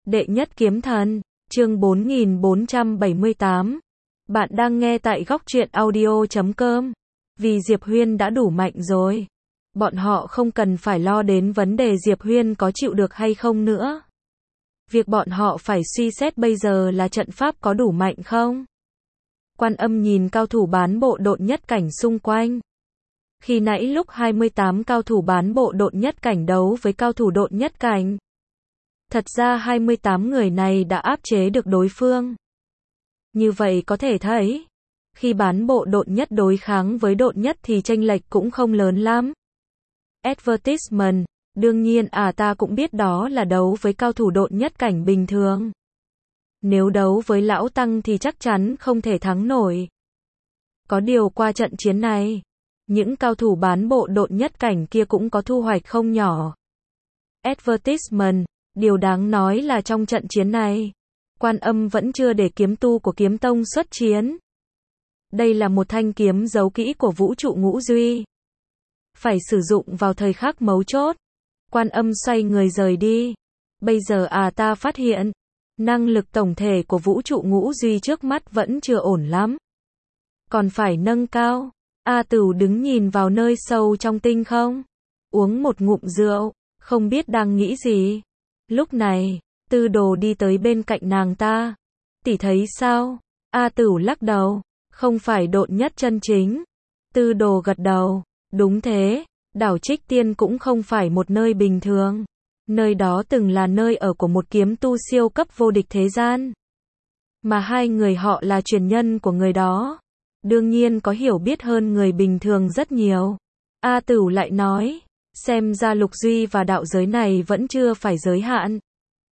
Đệ nhất kiếm thần, chương 4478. Bạn đang nghe tại góc truyện audio.com. Vì Diệp Huyên đã đủ mạnh rồi. Bọn họ không cần phải lo đến vấn đề Diệp Huyên có chịu được hay không nữa. Việc bọn họ phải suy xét bây giờ là trận pháp có đủ mạnh không? Quan Âm nhìn cao thủ bán bộ độn nhất cảnh xung quanh. Khi nãy lúc 28 cao thủ bán bộ độn nhất cảnh đấu với cao thủ độn nhất cảnh. Thật ra 28 người này đã áp chế được đối phương. Như vậy có thể thấy, khi bán bộ độn nhất đối kháng với độn nhất thì chênh lệch cũng không lớn lắm. Advertisement, đương nhiên ta cũng biết đó là đấu với cao thủ độn nhất cảnh bình thường. Nếu đấu với lão tăng thì chắc chắn không thể thắng nổi. Có điều qua trận chiến này, những cao thủ bán bộ độn nhất cảnh kia cũng có thu hoạch không nhỏ. Advertisement, điều đáng nói là trong trận chiến này, Quan Âm vẫn chưa để kiếm tu của kiếm tông xuất chiến. Đây là một thanh kiếm giấu kỹ của vũ trụ ngũ duy. Phải sử dụng vào thời khắc mấu chốt. Quan Âm xoay người rời đi. Bây giờ ta phát hiện, năng lực tổng thể của vũ trụ ngũ duy trước mắt vẫn chưa ổn lắm. Còn phải nâng cao. A Tửu đứng nhìn vào nơi sâu trong tinh không. Uống một ngụm rượu, không biết đang nghĩ gì. Lúc này, Tư Đồ đi tới bên cạnh nàng ta. Tỷ thấy sao? A Tửu lắc đầu. Không phải độn nhất chân chính. Tư Đồ gật đầu. Đúng thế, đảo Trích Tiên cũng không phải một nơi bình thường. Nơi đó từng là nơi ở của một kiếm tu siêu cấp vô địch thế gian. Mà hai người họ là truyền nhân của người đó. Đương nhiên có hiểu biết hơn người bình thường rất nhiều. A Tửu lại nói, xem ra lục duy và đạo giới này vẫn chưa phải giới hạn.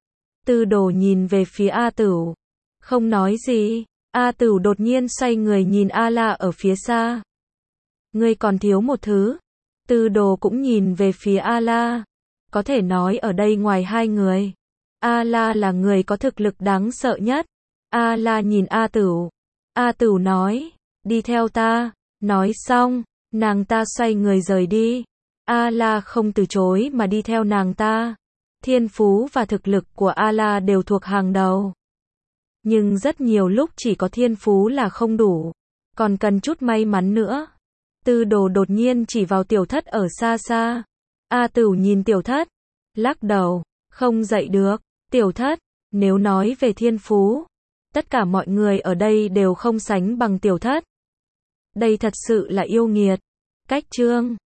Tư Đồ nhìn về phía A Tửu, không nói gì. A Tửu đột nhiên xoay người nhìn A La ở phía xa. Ngươi còn thiếu một thứ. Tư Đồ cũng nhìn về phía A La. Có thể nói ở đây ngoài hai người, A La là người có thực lực đáng sợ nhất. A La nhìn A Tửu. A Tửu nói, đi theo ta. Nói xong, nàng ta xoay người rời đi. A La không từ chối mà đi theo nàng ta. Thiên phú và thực lực của A La đều thuộc hàng đầu. Nhưng rất nhiều lúc chỉ có thiên phú là không đủ, còn cần chút may mắn nữa. Tư Đồ đột nhiên chỉ vào Tiểu Thất ở xa xa. A Tửu nhìn Tiểu Thất, lắc đầu, không dậy được. Tiểu Thất, nếu nói về thiên phú, tất cả mọi người ở đây đều không sánh bằng Tiểu Thất. Đây thật sự là yêu nghiệt. Cách chương